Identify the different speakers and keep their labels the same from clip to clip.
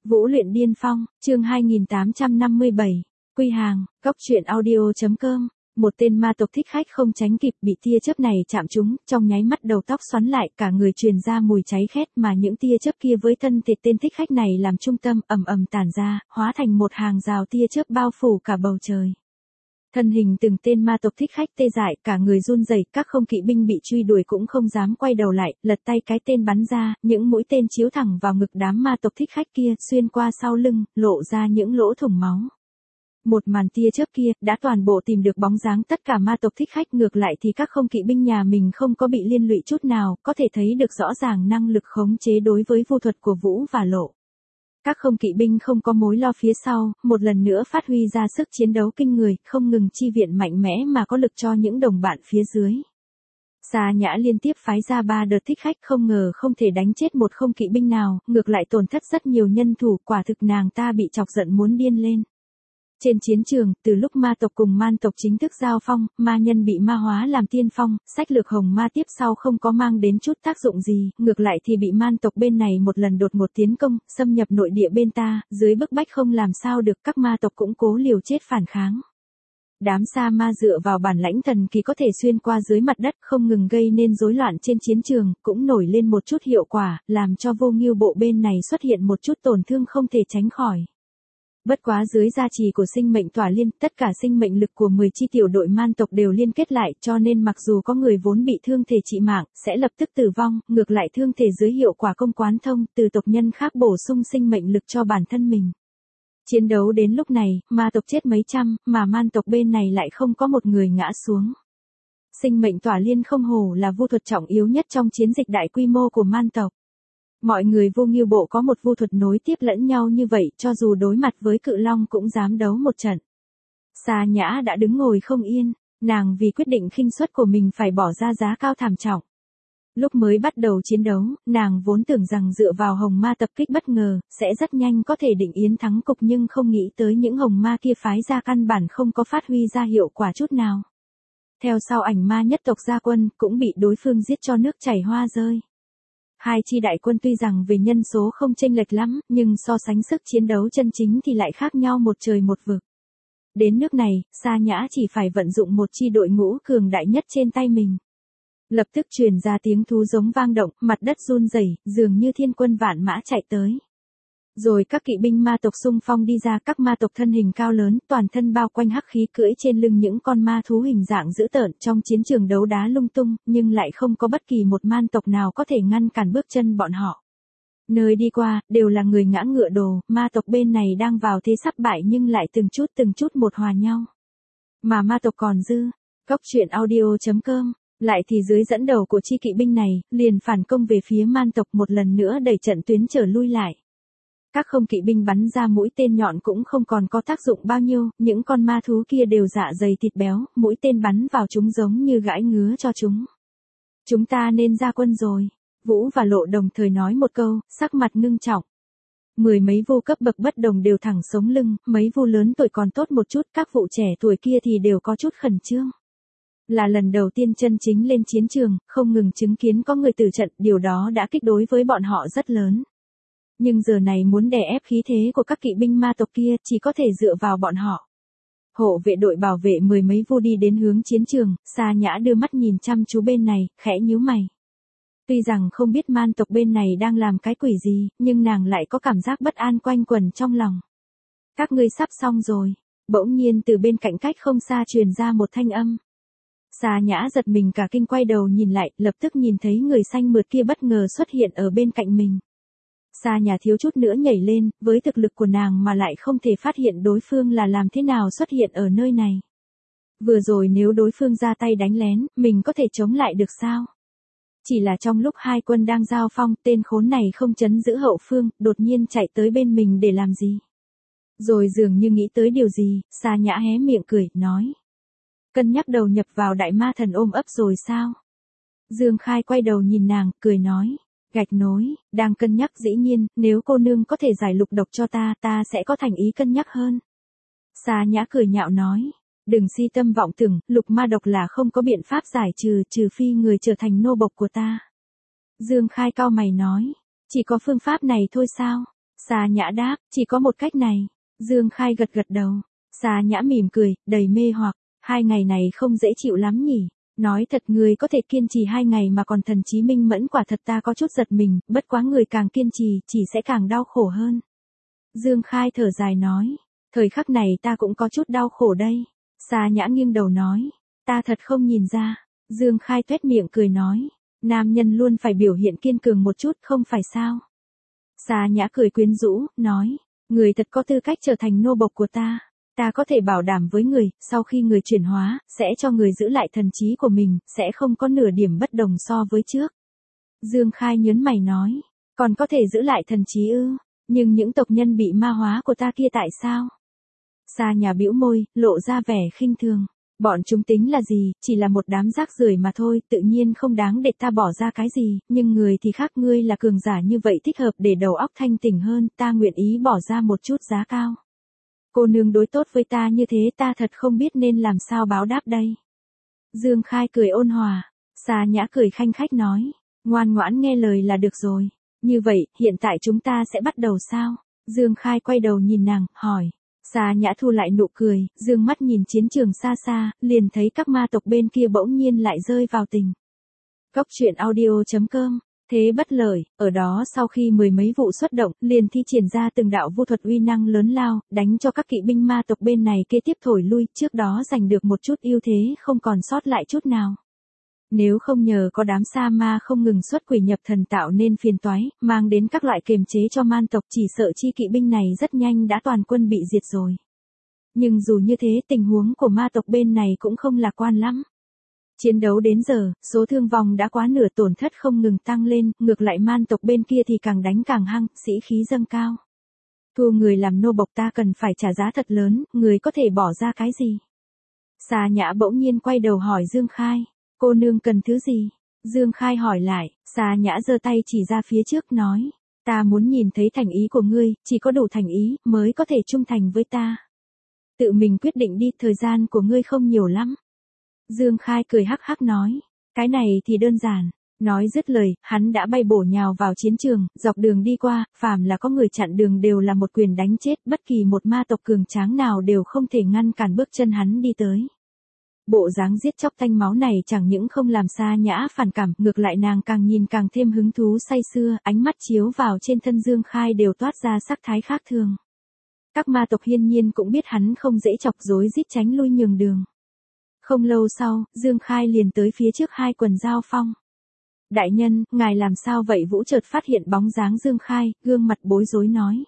Speaker 1: Vũ luyện điên phong, chương 2857, quy hàng, góc truyện audio.com. Một tên ma tộc thích khách không tránh kịp bị tia chớp này chạm trúng, trong nháy mắt đầu tóc xoắn lại, cả người truyền ra mùi cháy khét, mà những tia chớp kia với thân thể tên thích khách này làm trung tâm, ầm ầm tản ra, hóa thành một hàng rào tia chớp bao phủ cả bầu trời. Thân hình từng tên ma tộc thích khách tê dại, cả người run rẩy, các không kỵ binh bị truy đuổi cũng không dám quay đầu lại, lật tay cái tên bắn ra, những mũi tên chiếu thẳng vào ngực đám ma tộc thích khách kia, xuyên qua sau lưng, lộ ra những lỗ thủng máu. Một màn tia chớp kia đã toàn bộ tìm được bóng dáng tất cả ma tộc thích khách, ngược lại thì các không kỵ binh nhà mình không có bị liên lụy chút nào, có thể thấy được rõ ràng năng lực khống chế đối với vu thuật của Vũ và Lộ. Các không kỵ binh không có mối lo phía sau, một lần nữa phát huy ra sức chiến đấu kinh người, không ngừng chi viện mạnh mẽ mà có lực cho những đồng bạn phía dưới. Sa Nhã liên tiếp phái ra 3 đợt thích khách, không ngờ không thể đánh chết một không kỵ binh nào, ngược lại tổn thất rất nhiều nhân thủ, quả thực nàng ta bị chọc giận muốn điên lên. Trên chiến trường, từ lúc ma tộc cùng man tộc chính thức giao phong, ma nhân bị ma hóa làm tiên phong, sách lược hồng ma tiếp sau không có mang đến chút tác dụng gì, ngược lại thì bị man tộc bên này một lần đột ngột tiến công, xâm nhập nội địa bên ta, dưới bức bách không làm sao được, các ma tộc cũng cố liều chết phản kháng. Đám sa ma dựa vào bản lãnh thần kỳ có thể xuyên qua dưới mặt đất, không ngừng gây nên rối loạn trên chiến trường, cũng nổi lên một chút hiệu quả, làm cho Vô Ngưu bộ bên này xuất hiện một chút tổn thương không thể tránh khỏi. Bất quá dưới gia trì của sinh mệnh tỏa liên, tất cả sinh mệnh lực của 10 chi tiểu đội man tộc đều liên kết lại, cho nên mặc dù có người vốn bị thương thể trị mạng, sẽ lập tức tử vong, ngược lại thương thể dưới hiệu quả công quán thông, từ tộc nhân khác bổ sung sinh mệnh lực cho bản thân mình. Chiến đấu đến lúc này, ma tộc chết mấy trăm, mà man tộc bên này lại không có một người ngã xuống. Sinh mệnh tỏa liên không hổ là vu thuật trọng yếu nhất trong chiến dịch đại quy mô của man tộc. Mọi người Vô Ngưu bộ có một vu thuật nối tiếp lẫn nhau như vậy, cho dù đối mặt với cự long cũng dám đấu một trận. Sa Nhã đã đứng ngồi không yên, nàng vì quyết định khinh suất của mình phải bỏ ra giá cao thảm trọng. Lúc mới bắt đầu chiến đấu, nàng vốn tưởng rằng dựa vào hồng ma tập kích bất ngờ, sẽ rất nhanh có thể định yến thắng cục, nhưng không nghĩ tới những hồng ma kia phái ra căn bản không có phát huy ra hiệu quả chút nào. Theo sau ảnh ma nhất tộc ra quân, cũng bị đối phương giết cho nước chảy hoa rơi. Hai chi đại quân tuy rằng về nhân số không chênh lệch lắm, nhưng so sánh sức chiến đấu chân chính thì lại khác nhau một trời một vực. Đến nước này, Sa Nhã chỉ phải vận dụng một chi đội ngũ cường đại nhất trên tay mình. Lập tức truyền ra tiếng thú giống vang động, mặt đất run rẩy, dường như thiên quân vạn mã chạy tới. Rồi các kỵ binh ma tộc xung phong đi ra, các ma tộc thân hình cao lớn, toàn thân bao quanh hắc khí, cưỡi trên lưng những con ma thú hình dạng dữ tợn, trong chiến trường đấu đá lung tung, nhưng lại không có bất kỳ một man tộc nào có thể ngăn cản bước chân bọn họ. Nơi đi qua, đều là người ngã ngựa đổ, ma tộc bên này đang vào thế sắp bại nhưng lại từng chút một hòa nhau. Mà ma tộc còn dư, góc truyện audio.com, lại thì dưới dẫn đầu của chi kỵ binh này, liền phản công về phía man tộc, một lần nữa đẩy trận tuyến trở lui lại. Các không kỵ binh bắn ra mũi tên nhọn cũng không còn có tác dụng bao nhiêu, những con ma thú kia đều dạ dày thịt béo, mũi tên bắn vào chúng giống như gãi ngứa cho chúng. Chúng ta nên ra quân rồi. Vũ và Lộ đồng thời nói một câu, sắc mặt ngưng trọng. Mười mấy vu cấp bậc bất đồng đều thẳng sống lưng, mấy vu lớn tuổi còn tốt một chút, các vụ trẻ tuổi kia thì đều có chút khẩn trương. Là lần đầu tiên chân chính lên chiến trường, không ngừng chứng kiến có người tử trận, điều đó đã kích đối với bọn họ rất lớn. Nhưng giờ này muốn đè ép khí thế của các kỵ binh ma tộc kia, chỉ có thể dựa vào bọn họ. Hộ vệ đội bảo vệ mười mấy vu đi đến hướng chiến trường, Sa Nhã đưa mắt nhìn chăm chú bên này, khẽ nhíu mày. Tuy rằng không biết man tộc bên này đang làm cái quỷ gì, nhưng nàng lại có cảm giác bất an quanh quẩn trong lòng. Các ngươi sắp xong rồi. Bỗng nhiên từ bên cạnh cách không xa truyền ra một thanh âm. Sa Nhã giật mình cả kinh, quay đầu nhìn lại, lập tức nhìn thấy người xanh mượt kia bất ngờ xuất hiện ở bên cạnh mình. Sa Nhã thiếu chút nữa nhảy lên, với thực lực của nàng mà lại không thể phát hiện đối phương là làm thế nào xuất hiện ở nơi này. Vừa rồi nếu đối phương ra tay đánh lén, mình có thể chống lại được sao? Chỉ là trong lúc hai quân đang giao phong, tên khốn này không trấn giữ hậu phương, đột nhiên chạy tới bên mình để làm gì? Rồi dường như nghĩ tới điều gì, Sa Nhã hé miệng cười, nói. Cân nhắc đầu nhập vào đại ma thần ôm ấp rồi sao? Dương Khai quay đầu nhìn nàng, cười nói. Gạch nối, đang cân nhắc, dĩ nhiên, nếu cô nương có thể giải lục độc cho ta, ta sẽ có thành ý cân nhắc hơn. Sa Nhã cười nhạo nói. Đừng si tâm vọng tưởng, lục ma độc là không có biện pháp giải trừ phi người trở thành nô bộc của ta. Dương Khai cau mày nói. Chỉ có phương pháp này thôi sao? Sa Nhã đáp, chỉ có một cách này. Dương Khai gật gật đầu. Sa Nhã mỉm cười, đầy mê hoặc, 2 ngày này không dễ chịu lắm nhỉ. Nói thật người có thể kiên trì 2 ngày mà còn thần trí minh mẫn, quả thật ta có chút giật mình, bất quá người càng kiên trì, chỉ sẽ càng đau khổ hơn. Dương Khai thở dài nói, thời khắc này ta cũng có chút đau khổ đây. Sa Nhã nghiêng đầu nói, ta thật không nhìn ra. Dương Khai tuét miệng cười nói, nam nhân luôn phải biểu hiện kiên cường một chút không phải sao. Sa Nhã cười quyến rũ, nói, người thật có tư cách trở thành nô bộc của ta. Ta có thể bảo đảm với người, sau khi người chuyển hóa, sẽ cho người giữ lại thần trí của mình, sẽ không có nửa điểm bất đồng so với trước. Dương Khai nhớn mày nói, còn có thể giữ lại thần trí ư, nhưng những tộc nhân bị ma hóa của ta kia tại sao? Sa Nhã bĩu môi, lộ ra vẻ khinh thường. Bọn chúng tính là gì, chỉ là một đám rác rưởi mà thôi, tự nhiên không đáng để ta bỏ ra cái gì, nhưng người thì khác, ngươi là cường giả như vậy thích hợp để đầu óc thanh tỉnh hơn, ta nguyện ý bỏ ra một chút giá cao. Cô nương đối tốt với ta như thế ta thật không biết nên làm sao báo đáp đây. Dương Khai cười ôn hòa, Sa Nhã cười khanh khách nói, ngoan ngoãn nghe lời là được rồi. Như vậy, hiện tại chúng ta sẽ bắt đầu sao? Dương Khai quay đầu nhìn nàng, hỏi. Sa Nhã thu lại nụ cười, dương mắt nhìn chiến trường xa xa, liền thấy các ma tộc bên kia bỗng nhiên lại rơi vào tình. Cốc truyện audio.com. Thế bất lợi, ở đó sau khi 10 mấy vụ xuất động, liền thi triển ra từng đạo vu thuật uy năng lớn lao, đánh cho các kỵ binh ma tộc bên này kế tiếp thổi lui, trước đó giành được một chút ưu thế không còn sót lại chút nào. Nếu không nhờ có đám sa ma không ngừng xuất quỷ nhập thần tạo nên phiền toái, mang đến các loại kiềm chế cho man tộc, chỉ sợ chi kỵ binh này rất nhanh đã toàn quân bị diệt rồi. Nhưng dù như thế tình huống của ma tộc bên này cũng không lạc quan lắm. Chiến đấu đến giờ, số thương vong đã quá nửa, tổn thất không ngừng tăng lên, ngược lại man tộc bên kia thì càng đánh càng hăng, sĩ khí dâng cao. Thua người làm nô bộc ta cần phải trả giá thật lớn, người có thể bỏ ra cái gì? Sa Nhã bỗng nhiên quay đầu hỏi Dương Khai, cô nương cần thứ gì? Dương Khai hỏi lại, Sa Nhã giơ tay chỉ ra phía trước nói, ta muốn nhìn thấy thành ý của ngươi, chỉ có đủ thành ý, mới có thể trung thành với ta. Tự mình quyết định đi, thời gian của ngươi không nhiều lắm. Dương Khai cười hắc hắc nói, cái này thì đơn giản. Nói dứt lời, hắn đã bay bổ nhào vào chiến trường, dọc đường đi qua, phàm là có người chặn đường đều là một quyền đánh chết, bất kỳ một ma tộc cường tráng nào đều không thể ngăn cản bước chân hắn đi tới. Bộ dáng giết chóc tanh máu này chẳng những không làm Sa Nhã phản cảm, ngược lại nàng càng nhìn càng thêm hứng thú say sưa, ánh mắt chiếu vào trên thân Dương Khai đều toát ra sắc thái khác thường. Các ma tộc hiên nhiên cũng biết hắn không dễ chọc, rối rít tránh lui nhường đường. Không lâu sau, Dương Khai liền tới phía trước hai quần giao phong. Đại nhân, ngài làm sao vậy? Vũ chợt phát hiện bóng dáng Dương Khai, gương mặt bối rối nói.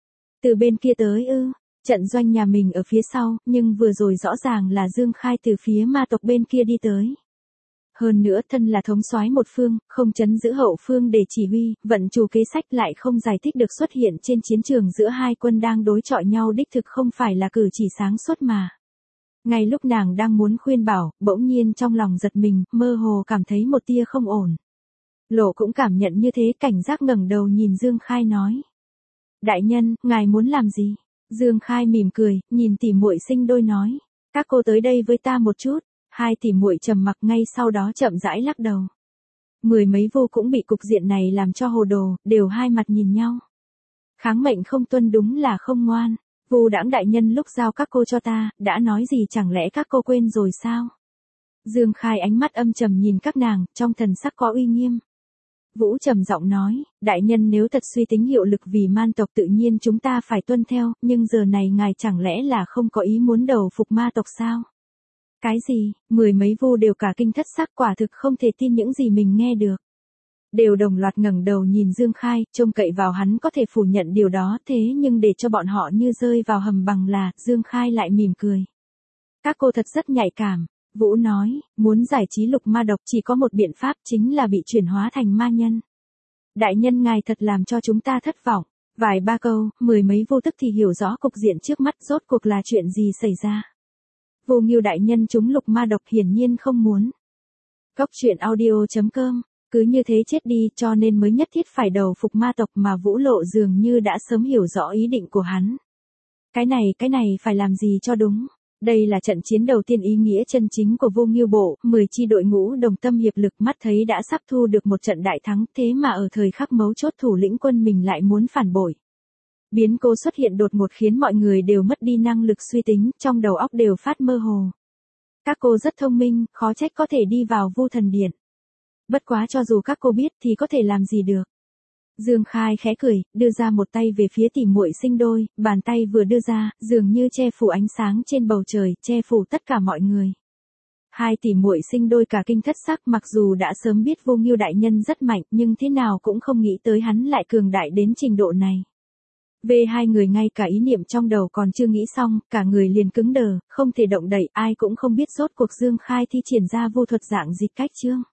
Speaker 1: Từ bên kia tới ư? Trận doanh nhà mình ở phía sau, nhưng vừa rồi rõ ràng là Dương Khai từ phía ma tộc bên kia đi tới. Hơn nữa thân là thống soái một phương, không trấn giữ hậu phương để chỉ huy, vận chủ kế sách lại không giải thích được xuất hiện trên chiến trường giữa hai quân đang đối chọi nhau đích thực không phải là cử chỉ sáng suốt mà. Ngay lúc nàng đang muốn khuyên bảo, bỗng nhiên trong lòng giật mình, mơ hồ cảm thấy một tia không ổn. Lộ cũng cảm nhận như thế, cảnh giác ngẩng đầu nhìn Dương Khai nói. Đại nhân, ngài muốn làm gì? Dương Khai mỉm cười, nhìn tỉ muội sinh đôi nói. Các cô tới đây với ta một chút. Hai tỉ muội trầm mặc, ngay sau đó chậm rãi lắc đầu. 10 mấy vô cũng bị cục diện này làm cho hồ đồ, đều hai mặt nhìn nhau. Kháng mệnh không tuân đúng là không ngoan. Vu Đãng đại nhân lúc giao các cô cho ta, đã nói gì, chẳng lẽ các cô quên rồi sao? Dương Khai ánh mắt âm trầm nhìn các nàng, trong thần sắc có uy nghiêm. Vũ trầm giọng nói, đại nhân nếu thật suy tính hiệu lực vì man tộc tự nhiên chúng ta phải tuân theo, nhưng giờ này ngài chẳng lẽ là không có ý muốn đầu phục ma tộc sao? Cái gì? 10 mấy vu đều cả kinh thất sắc, quả thực không thể tin những gì mình nghe được. Đều đồng loạt ngẩng đầu nhìn Dương Khai, trông cậy vào hắn có thể phủ nhận điều đó, thế nhưng để cho bọn họ như rơi vào hầm bằng là, Dương Khai lại mỉm cười. Các cô thật rất nhạy cảm. Vũ nói, muốn giải trí lục ma độc chỉ có một biện pháp, chính là bị chuyển hóa thành ma nhân. Đại nhân ngài thật làm cho chúng ta thất vọng. Vài ba câu, 10 mấy vô tức thì hiểu rõ cục diện trước mắt rốt cuộc là chuyện gì xảy ra. Vô Nghiêu đại nhân chúng lục ma độc hiển nhiên không muốn. Cốc truyện audio.com, cứ như thế chết đi, cho nên mới nhất thiết phải đầu phục ma tộc, mà Vũ Lộ dường như đã sớm hiểu rõ ý định của hắn. Cái này phải làm gì cho đúng. Đây là trận chiến đầu tiên ý nghĩa chân chính của Vô Nghiêu bộ, 10 chi đội ngũ đồng tâm hiệp lực, mắt thấy đã sắp thu được một trận đại thắng, thế mà ở thời khắc mấu chốt thủ lĩnh quân mình lại muốn phản bội. Biến cố xuất hiện đột ngột khiến mọi người đều mất đi năng lực suy tính, trong đầu óc đều phát mơ hồ. Các cô rất thông minh, khó trách có thể đi vào Vu Thần Điện. Bất quá cho dù các cô biết thì có thể làm gì được. Dương Khai khẽ cười, đưa ra một tay về phía tỷ muội sinh đôi, bàn tay vừa đưa ra, dường như che phủ ánh sáng trên bầu trời, che phủ tất cả mọi người. Hai tỷ muội sinh đôi cả kinh thất sắc, mặc dù đã sớm biết Vô Ngưu đại nhân rất mạnh, nhưng thế nào cũng không nghĩ tới hắn lại cường đại đến trình độ này. Về hai người ngay cả ý niệm trong đầu còn chưa nghĩ xong, cả người liền cứng đờ, không thể động đậy, ai cũng không biết rốt cuộc Dương Khai thi triển ra vô thuật dạng dịch cách chương.